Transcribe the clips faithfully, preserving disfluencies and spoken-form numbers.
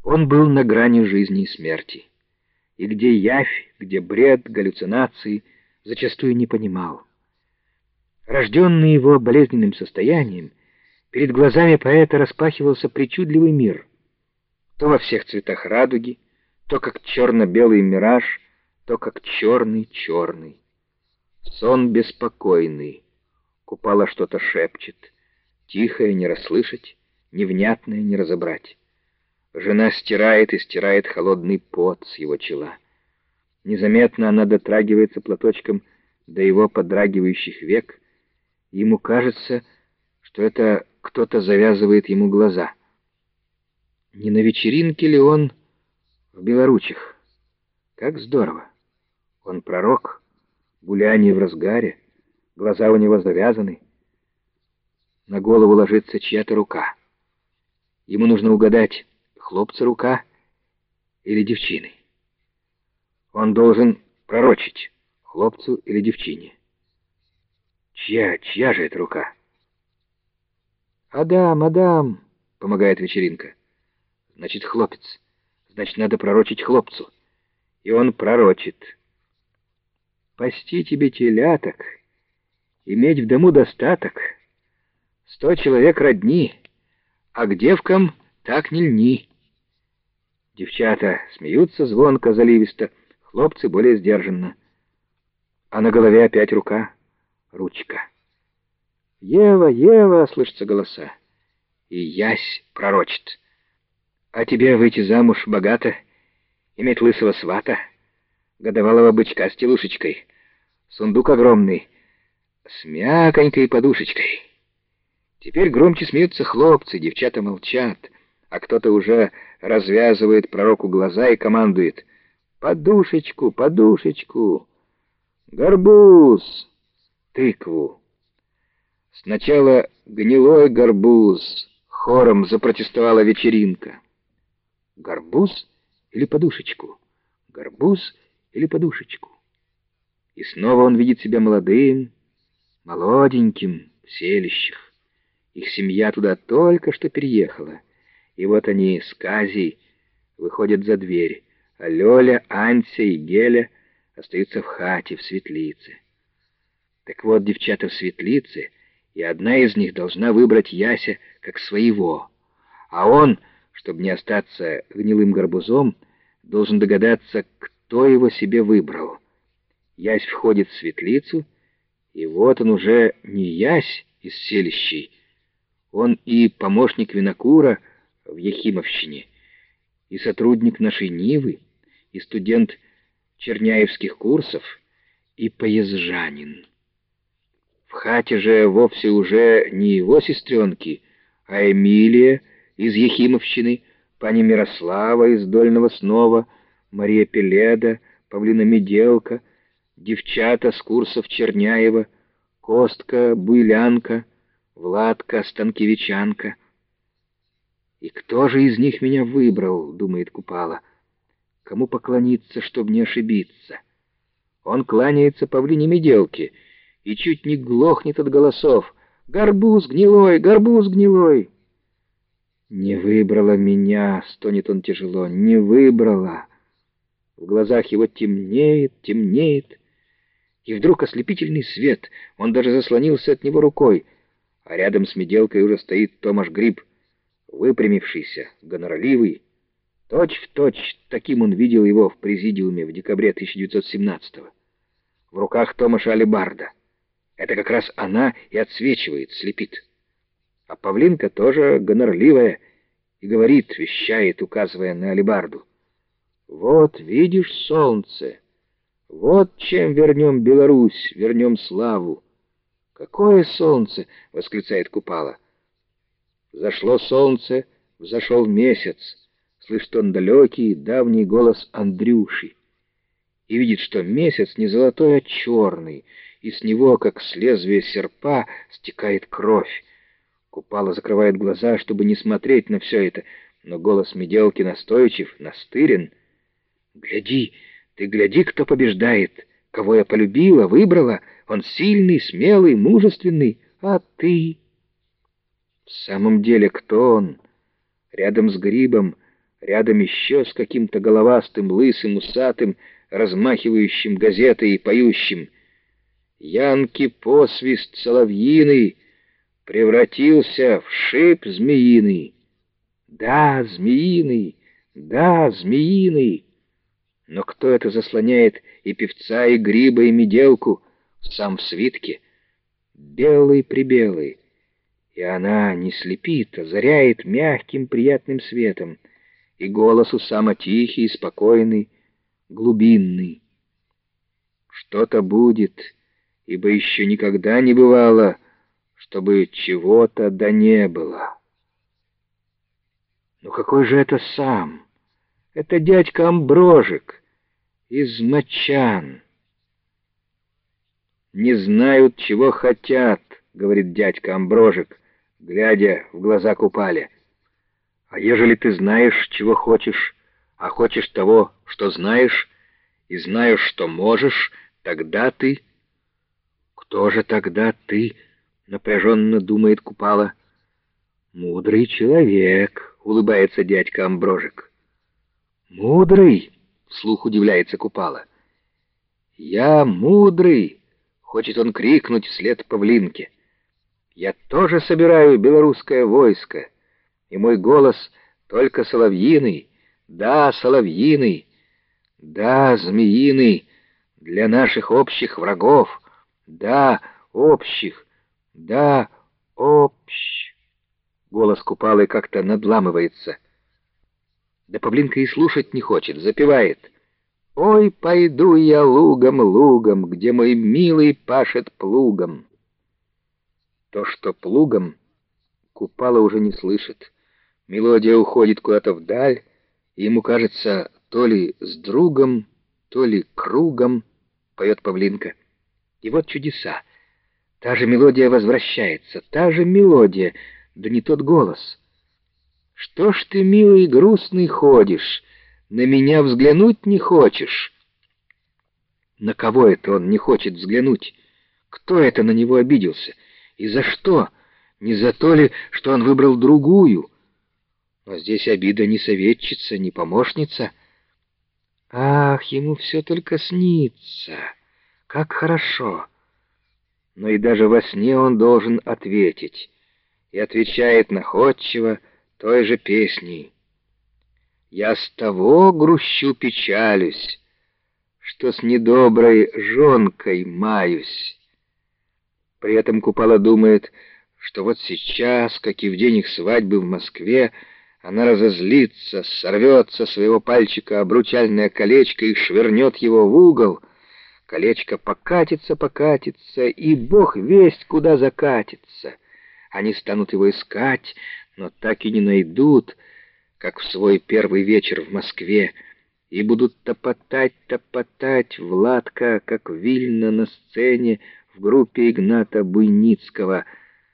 Он был на грани жизни и смерти, и где явь, где бред, галлюцинации, зачастую не понимал. Рожденный его болезненным состоянием, перед глазами поэта распахивался причудливый мир, то во всех цветах радуги, то как черно-белый мираж, то как черный-черный. Сон беспокойный, Купала что-то шепчет, тихое не расслышать, невнятное не разобрать. Жена стирает и стирает холодный пот с его чела. Незаметно она дотрагивается платочком до его подрагивающих век. Ему кажется, что это кто-то завязывает ему глаза. Не на вечеринке ли он в Белоручах? Как здорово! Он пророк, гуляние в разгаре, глаза у него завязаны. На голову ложится чья-то рука. Ему нужно угадать, хлопца рука или девчины. Он должен пророчить, хлопцу или девчине. Чья, чья же это рука? «Адам, Адам!» — помогает вечеринка. Значит, хлопец. Значит, надо пророчить хлопцу. И он пророчит. «Пасти тебе теляток, иметь в дому достаток, сто человек родни, а к девкам так не льни». Девчата смеются звонко, заливисто, хлопцы более сдержанно. А на голове опять рука, ручка. «Ева, Ева!» — слышатся голоса. И ясь пророчит. «А тебе выйти замуж богато, иметь лысого свата, годовалого бычка с телушечкой, сундук огромный, с мяконькой подушечкой». Теперь громче смеются хлопцы, девчата молчат, а кто-то уже развязывает пророку глаза и командует: «Подушечку, подушечку, горбуз, тыкву». Сначала гнилой горбуз, хором запротестовала вечеринка. Горбуз или подушечку? Горбуз или подушечку? И снова он видит себя молодым, молоденьким в селищах. Их семья туда только что переехала. И вот они с Казей выходят за дверь, а Лёля, Анься и Геля остаются в хате, в светлице. Так вот, девчата в светлице, и одна из них должна выбрать Яся как своего. А он, чтобы не остаться гнилым горбузом, должен догадаться, кто его себе выбрал. Ясь входит в светлицу, и вот он уже не Ясь из селищей, он и помощник винокура в Ехимовщине, и сотрудник нашей Нивы, и студент черняевских курсов, и поезжанин. В хате же вовсе уже не его сестренки, а Эмилия из Ехимовщины, пани Мирослава из Дольного Снова, Мария Пеледа, Павлина Меделка, девчата с курсов Черняева, Костка, Буйлянка, Владка, Станкевичанка. «И кто же из них меня выбрал?» — думает Купала. «Кому поклониться, чтобы не ошибиться?» Он кланяется Павлине Меделке и чуть не глохнет от голосов. «Горбуз гнилой! Горбуз гнилой!» «Не выбрала меня!» — стонет он тяжело. «Не выбрала!» В глазах его темнеет, темнеет, и вдруг ослепительный свет. Он даже заслонился от него рукой, а рядом с Меделкой уже стоит Томаш Гриб, выпрямившийся, гонорливый. Точь-в-точь таким он видел его в президиуме в декабре тысяча девятьсот семнадцатого. В руках Томаша алебарда. Это как раз она и отсвечивает, слепит. А Павлинка тоже гонорливая и говорит, вещает, указывая на алебарду: «Вот, видишь, солнце, вот чем вернем Беларусь, вернем славу». «Какое солнце!» — восклицает Купала. Зашло солнце, взошел месяц. Слышит он далекий, давний голос Андрюши. И видит, что месяц не золотой, а черный, и с него, как с лезвия серпа, стекает кровь. Купала закрывает глаза, чтобы не смотреть на все это, но голос Меделки настойчив, настырен. «Гляди, ты гляди, кто побеждает! Кого я полюбила, выбрала! Он сильный, смелый, мужественный, а ты...» В самом деле, кто он? Рядом с Грибом, Рядом еще с каким-то головастым, лысым, усатым, размахивающим газетой и поющим: «Янки посвист соловьиный превратился в шип змеиный». Да, змеиный, да, змеиный. Но кто это заслоняет и певца, и гриба, и меделку? Сам в свитке. Белый-прибелый. И она не слепит, а заряет мягким приятным светом. И голос у сама тихий, спокойный, глубинный. Что-то будет, ибо еще никогда не бывало, чтобы чего-то да не было. Ну какой же это сам? Это дядька Амброжик из Мачан. «Не знают, чего хотят», — говорит дядька Амброжик, глядя в глаза Купале. «А ежели ты знаешь, чего хочешь, а хочешь того, что знаешь, и знаешь, что можешь, тогда ты...» «Кто же тогда ты?» — напряженно думает Купала. «Мудрый человек», — улыбается дядька Амброжик. «Мудрый?» — вслух удивляется Купала. «Я мудрый!» — хочет он крикнуть вслед Павлинке. «Я тоже собираю белорусское войско, и мой голос только соловьиный, да, соловьиный, да, змеиный, для наших общих врагов, да, общих, да, общ...» Голос Купалы как-то надламывается. Да Павлинка и слушать не хочет, запевает: «Ой, пойду я лугом, лугом, где мой милый пашет плугом». То, что плугом, Купала уже не слышит. Мелодия уходит куда-то вдаль, и ему кажется, то ли с другом, то ли кругом, поет Павлинка. И вот чудеса. Та же мелодия возвращается, та же мелодия, да не тот голос. «Что ж ты, милый, грустный ходишь? На меня взглянуть не хочешь?» На кого это он не хочет взглянуть? Кто это на него обиделся? И за что? Не за то ли, что он выбрал другую? Но здесь обида не советчица, не помощница. Ах, ему все только снится. Как хорошо. Но и даже во сне он должен ответить. И отвечает находчиво той же песней: «Я с того грущу печалюсь, что с недоброй жонкой маюсь». При этом Купала думает, что вот сейчас, как и в день их свадьбы в Москве, она разозлится, сорвет со своего пальчика обручальное колечко и швырнет его в угол. Колечко покатится, покатится, и бог весть куда закатится. Они станут его искать, но так и не найдут, как в свой первый вечер в Москве, и будут топотать, топотать Владка, как Вильна на сцене в группе Игната Буйницкого.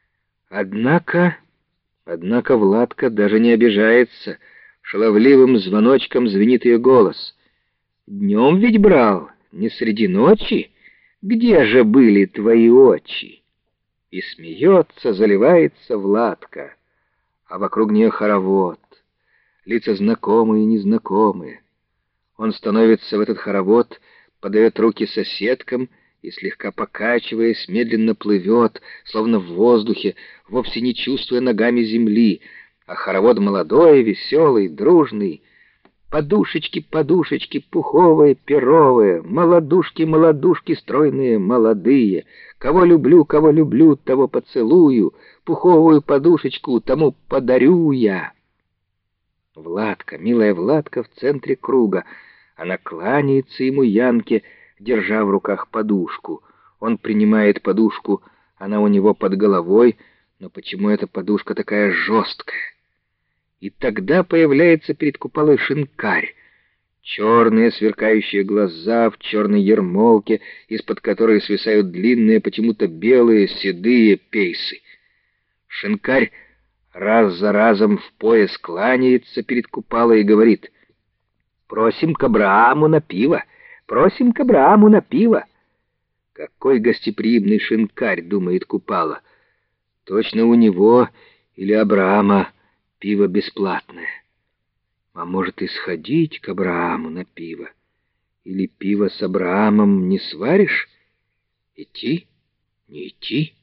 Однако, однако Владка даже не обижается. Шаловливым звоночком звенит ее голос. «Днем ведь брал, не среди ночи? Где же были твои очи?» И смеется, заливается Владка, а вокруг нее хоровод, лица знакомые и незнакомые. Он становится в этот хоровод, подает руки соседкам и, слегка покачиваясь, медленно плывет, словно в воздухе, вовсе не чувствуя ногами земли, а хоровод молодой, веселый, дружный. Подушечки, подушечки, пуховые, перовые, молодушки, молодушки, стройные, молодые. Кого люблю, кого люблю, того поцелую, пуховую подушечку тому подарю я. Владка, милая Владка в центре круга. Она кланяется ему, Янке, держа в руках подушку. Он принимает подушку, она у него под головой, но почему эта подушка такая жесткая? И тогда появляется перед Купалой шинкарь. Черные сверкающие глаза в черной ермолке, из-под которой свисают длинные, почему-то белые, седые пейсы. Шинкарь раз за разом в пояс кланяется перед Купалой и говорит: «Просим к Абрааму на пиво! Просим к Абрааму на пиво!» Какой гостеприимный шинкарь, думает Купала. Точно у него или Абраама пиво бесплатное. А может, и сходить к Абрааму на пиво? Или пиво с Абраамом не сваришь? Идти? Не идти?